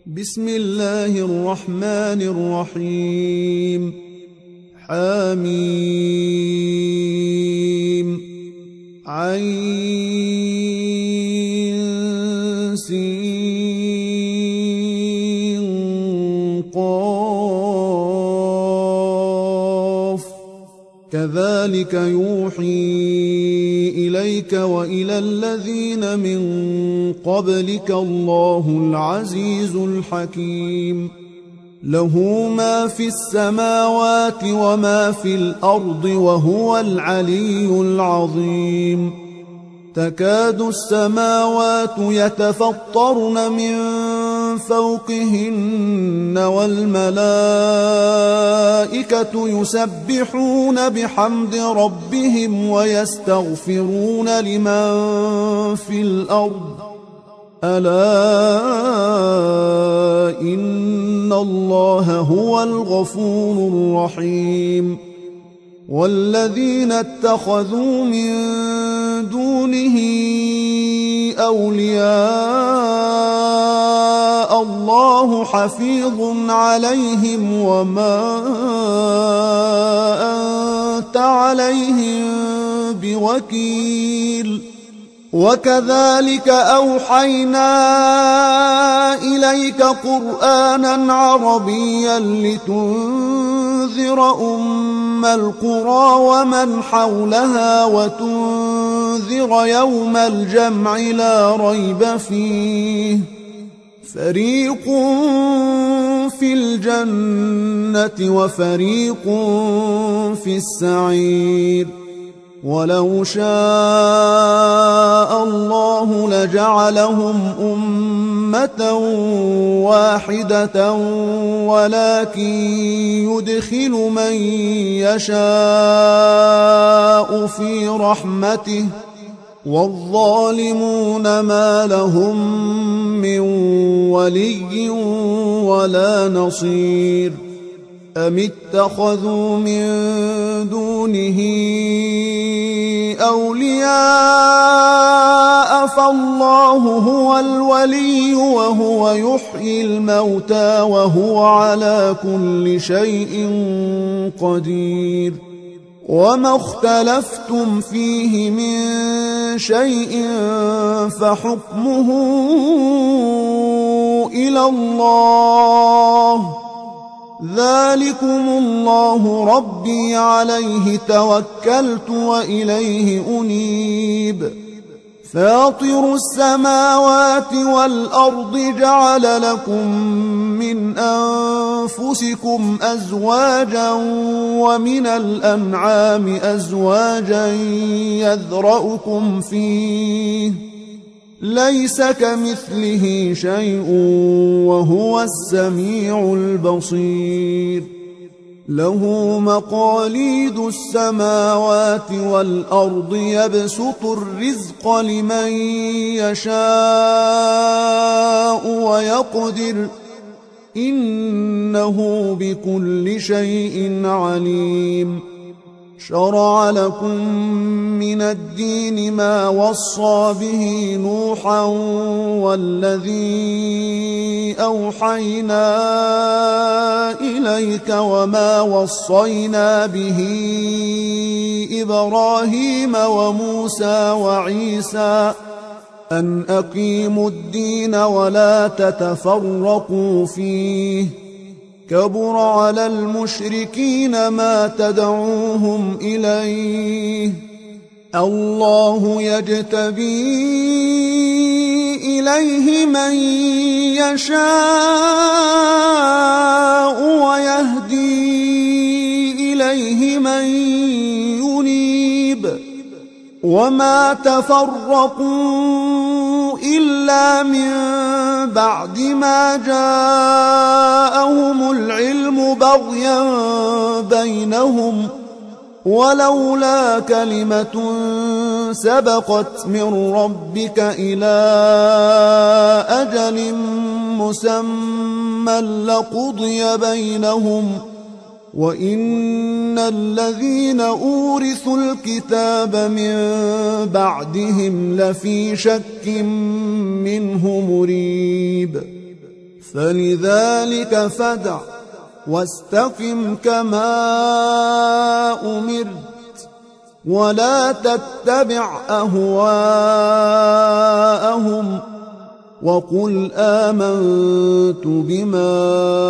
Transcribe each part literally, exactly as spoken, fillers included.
بسم الله الرحمن الرحيم. حميم عين سين قاف كذلك يوحي إليك وإلى الذين من قبلك الله العزيز الحكيم. له ما في السماوات وما في الأرض وهو العلي العظيم. تكاد السماوات يتفطرن من فوقهن والملائكة يسبحون بحمد ربهم ويستغفرون لمن في الأرض ألا إن الله هو الغفور الرحيم. والذين اتخذوا من دونه أولياء الله حفيظ عليهم وما أنت عليهم بوكيل. وكذلك أوحينا إليك قرآنا عربيا لتنذر أم القرى ومن حولها وتنذر يوم الجمع لا ريب فيه فريق في الجنة وفريق في السعير. ولو شاء الله لجعلهم أمة واحدة ولكن يدخل من يشاء في رحمته والظالمون ما لهم من ولي ولا نصير. أم اتخذوا من دونه أولياء فالله هو الولي وهو يحيي الموتى وهو على كل شيء قدير. وما اختلفتم فيه من شيء فحكمه إلى الله ذلكم الله ربي عليه توكلت وإليه أنيب. فاطر السماوات والأرض جعل لكم من أنفسكم أزواجا ومن الأنعام أزواجا يذرأكم فيه ليس كمثله شيء وهو السميع البصير. له مقاليد السماوات والأرض يبسط الرزق لمن يشاء ويقدر إنه بكل شيء عليم. شرع لكم من الدين ما وصى به نوحا والذي أوحينا إليك وما وصينا به إبراهيم وموسى وعيسى أن أقيموا الدين ولا تتفرقوا فيه كبر على المشركين ما تدعوهم إليه. الله يجتبي إليه من يشاء ويهدي إليه من ينيب. وما تفرقوا إلا من بعد ما جاءهم العلم بغيا بينهم ولولا كلمة سبقت من ربك إلى أجل مسمى لقضي بينهم وإن الذين أورثوا الكتاب من بعدهم لفي شك منه مريب. فلذلك فادع واستقم كما أمرت ولا تتبع أهواءهم وقل آمنت بما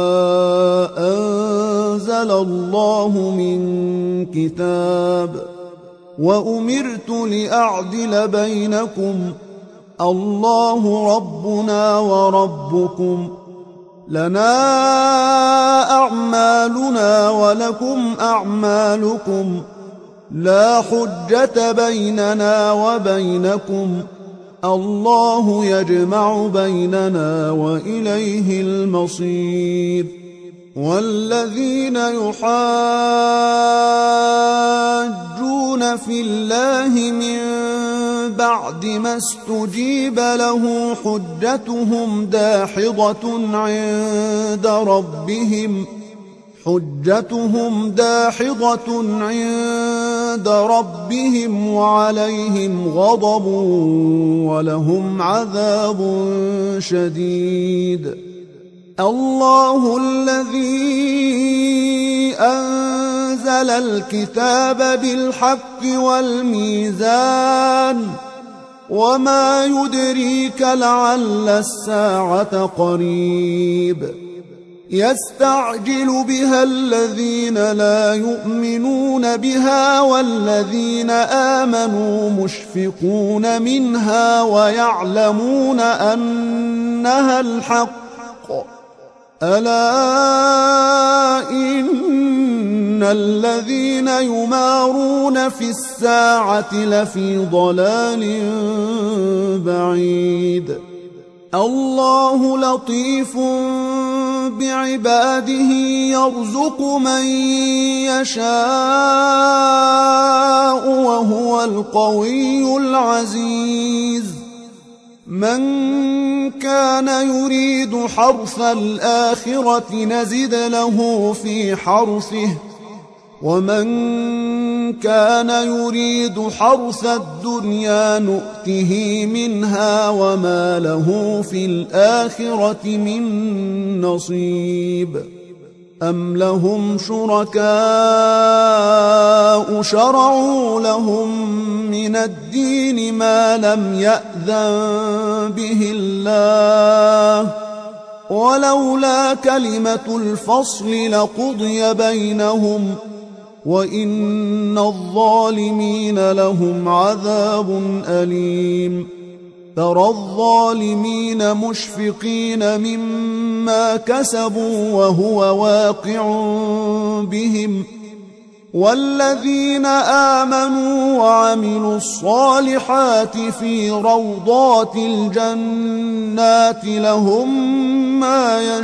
أنزل الله من كتاب وأمرت لأعدل بينكم الله ربنا وربكم لنا أعمالنا ولكم أعمالكم لا حجة بيننا وبينكم الله يجمع بيننا وإليه المصير والذين يحاجون في الله من بعد ما استجيب له حجتهم داحضة عند ربهم حجتهم داحضة عند ربهم وعليهم غضب ولهم عذاب شديد الله الذي أنزل الكتاب بالحق والميزان وما يدريك لعل الساعة قريب يستعجل بها الذين لا يؤمنون بها والذين آمنوا مشفقون منها ويعلمون أنها الحق ألا إن الذين يمارون في الساعة لفي ضلال بعيد الله لطيف بعباده يرزق من يشاء وهو القوي العزيز من كان يريد حرث الآخرة نزد له في حرثه ومن كان يريد حرث الدنيا نؤته منها وما له في الآخرة من نصيب أم لهم شركاء شرعوا لهم من الدين ما لم يأذن به الله ولولا كلمة الفصل لقضي بينهم وإن الظالمين لهم عذاب أليم ترى الظالمين مشفقين مما كسبوا وهو واقع بهم والذين آمنوا وعملوا الصالحات في روضات الجنات لهم ما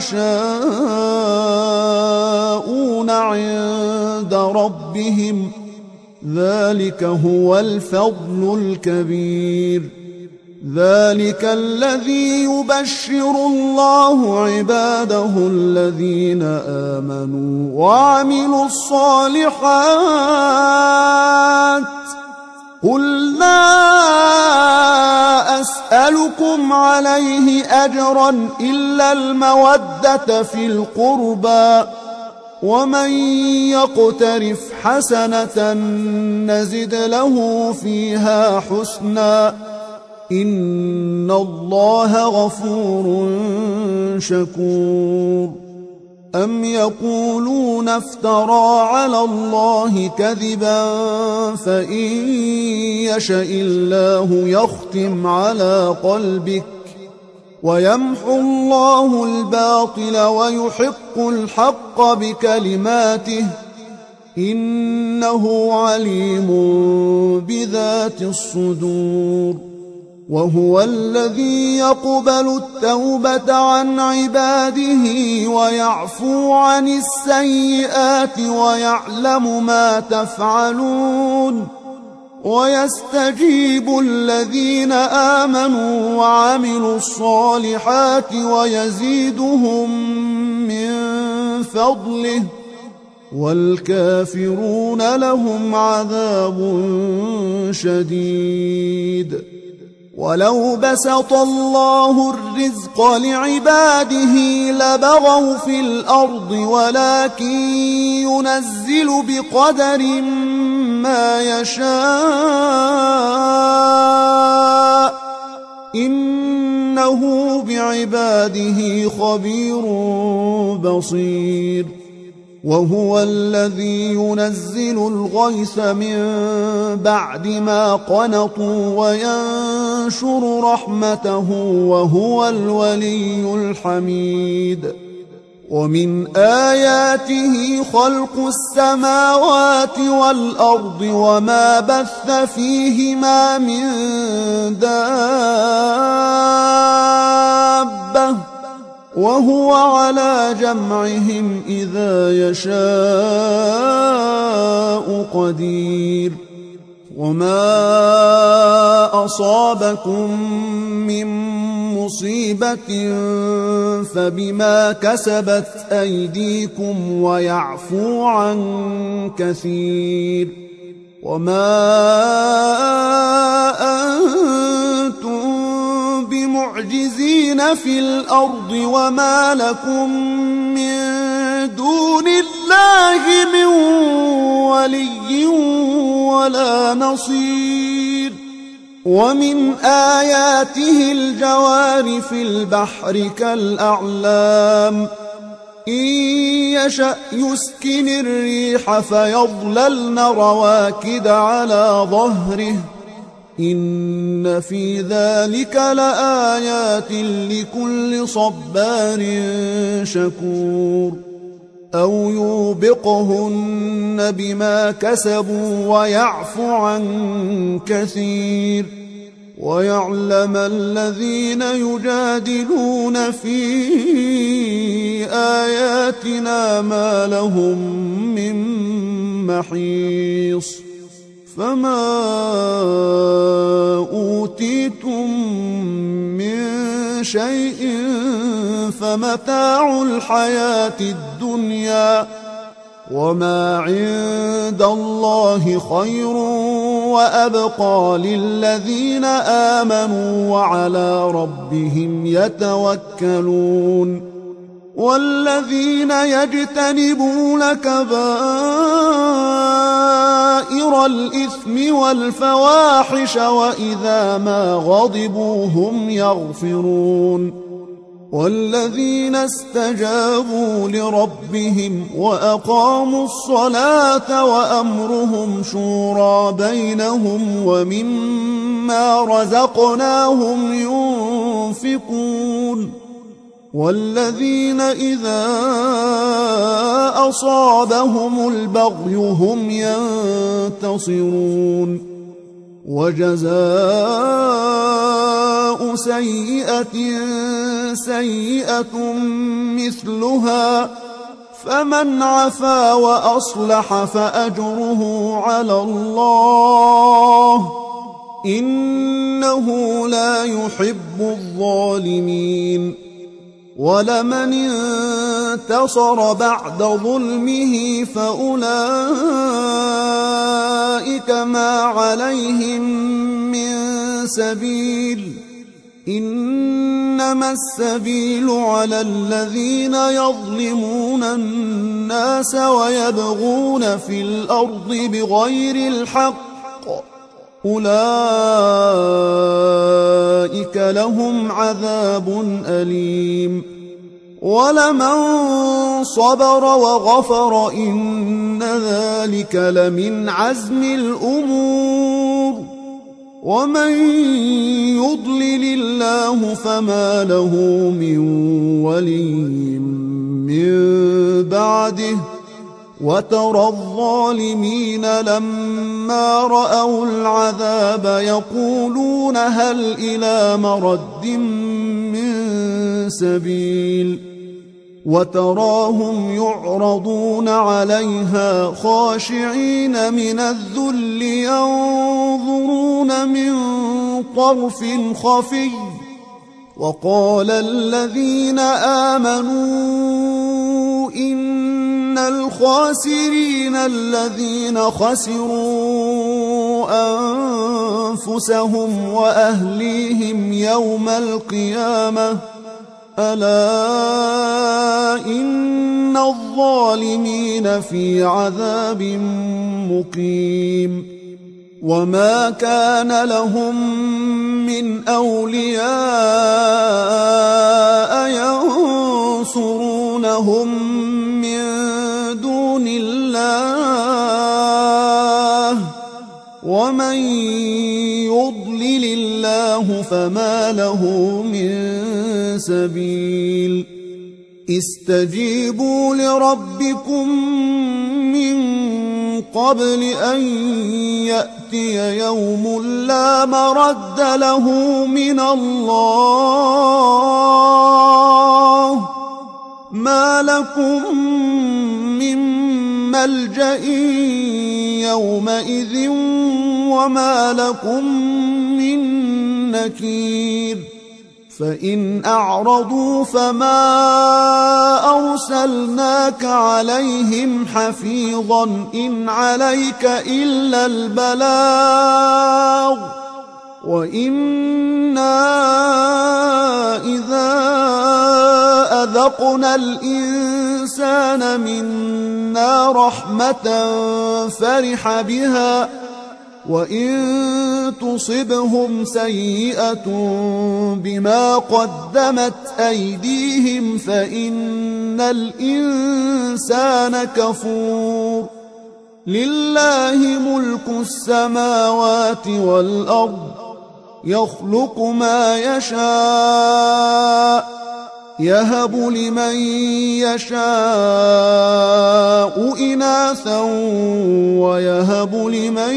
يشاءون عند ربهم ذلك هو الفضل الكبير ذلك الذي يبشر الله عباده الذين آمنوا وعملوا الصالحات قل لا أسألكم عليه أجرا إلا المودة في القربى ومن يقترف حسنة نزد له فيها حسنا إن الله غفور شكور أم يقولون افترى على الله كذبا فإن يشأ الله يختم على قلبك ويمحو الله الباطل ويحق الحق بكلماته إنه عليم بذات الصدور وهو الذي يقبل التوبة عن عباده ويعفو عن السيئات ويعلم ما تفعلون ويستجيب الذين آمنوا وعملوا الصالحات ويزيدهم من فضله والكافرون لهم عذاب شديد ولو بسط الله الرزق لعباده لبغوا في الأرض ولكن ينزل بقدر ما يشاء إنه بعباده خبير بصير وهو الذي ينزل الغيث من بعد ما قنطوا وينشر رحمته وهو الولي الحميد ومن آياته خلق السماوات والأرض وما بث فيهما من دابة وهو على جمعهم إذا يشاء قدير وما أصابكم من مصيبة فبما كسبت أيديكم ويعفو عن كثير وما أنتم بمعجزين في الأرض وما لكم من دون الله من ولي ولا نصير ومن آياته الجوار في البحر كالأعلام إن يشأ يسكن الريح فيظللن رواكد على ظهره إن في ذلك لآيات لكل صبار شكور أو يوبقهن بما كسبوا ويعفو عن كثير ويعلم الذين يجادلون في آياتنا ما لهم من محيص فما أوتيتم من شيء فمتاع الحياة الدنيا وما عند الله خير وأبقى للذين آمنوا وعلى ربهم يتوكلون والذين يجتنبون كبائر الإثم والفواحش وإذا ما غضبوا هم يغفرون والذين استجابوا لربهم وأقاموا الصلاة وأمرهم شورى بينهم ومما رزقناهم ينفقون والذين إذا أصابهم البغي هم ينتصرون وجزاء سيئة سيئة مثلها فمن عفا وأصلح فأجره على الله إنه لا يحب الظالمين ولمن انتصر بعد ظلمه فأولئك ما عليهم من سبيل إنما السبيل على الذين يظلمون الناس ويبغون في الأرض بغير الحق أولئك لهم عذاب أليم ولمن صبر وغفر إن ذلك لمن عزم الأمور ومن يضلل الله فما له من ولي من بعده وترى الظالمين لما رأوا العذاب يقولون هل إلى مرد من سبيل وتراهم يعرضون عليها خاشعين من الذل ينظرون من طرف خفي وقال الذين آمنوا إن الخاسرين الذين خسروا أنفسهم وأهليهم يوم القيامة ألا إن الظالمين في عذاب مقيم وما كان لهم من أولياء ينصرونهم من دون الله ومن يضلل الله فما له من سبيل استجيبوا لربكم من قبل أن يأتي يوم لا مرد له من الله ما لكم من ملجأ يومئذ وما لكم من نكير فإن أعرضوا فما أرسلناك عليهم حفيظا إن عليك إلا البلاغ وإنا إذا أذقنا الإنسان منا رحمة فرح بها وإن تصبهم سيئة بما قدمت أيديهم فإن الإنسان كفور لله ملك السماوات والأرض يخلق ما يشاء يهب لمن يشاء إناثا ويهب لمن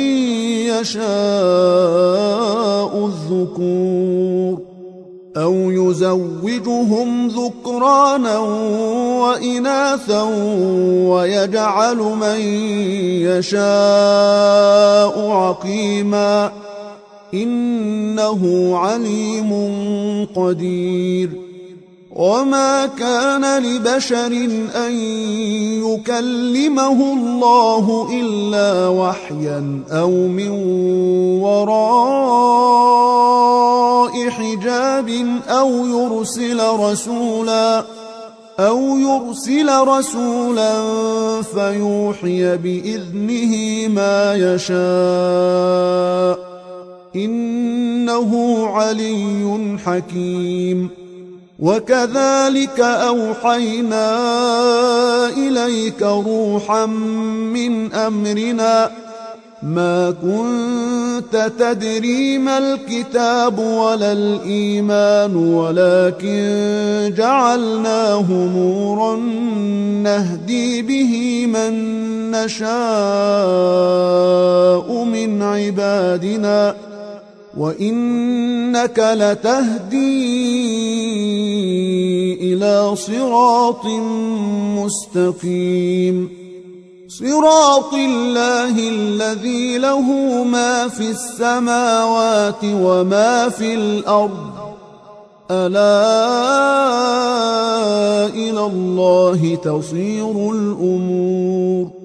يشاء الذكور أو يزوجهم ذكرانا وإناثا ويجعل من يشاء عقيما إنه عليم قدير وما كان لبشر أن يكلمه الله إلا وحيا أو من وراء حجاب أو يرسل رسولا أو يرسل رسولا فيوحي بإذنه ما يشاء إنه علي حكيم وكذلك أوحينا إليك روحا من أمرنا ما كنت تدري ما الكتاب ولا الإيمان ولكن جعلناه نورا نهدي به من نشاء من عبادنا وإنك لتهدي إلى صراط مستقيم صراط الله الذي له ما في السماوات وما في الأرض ألا إلى الله تصير الأمور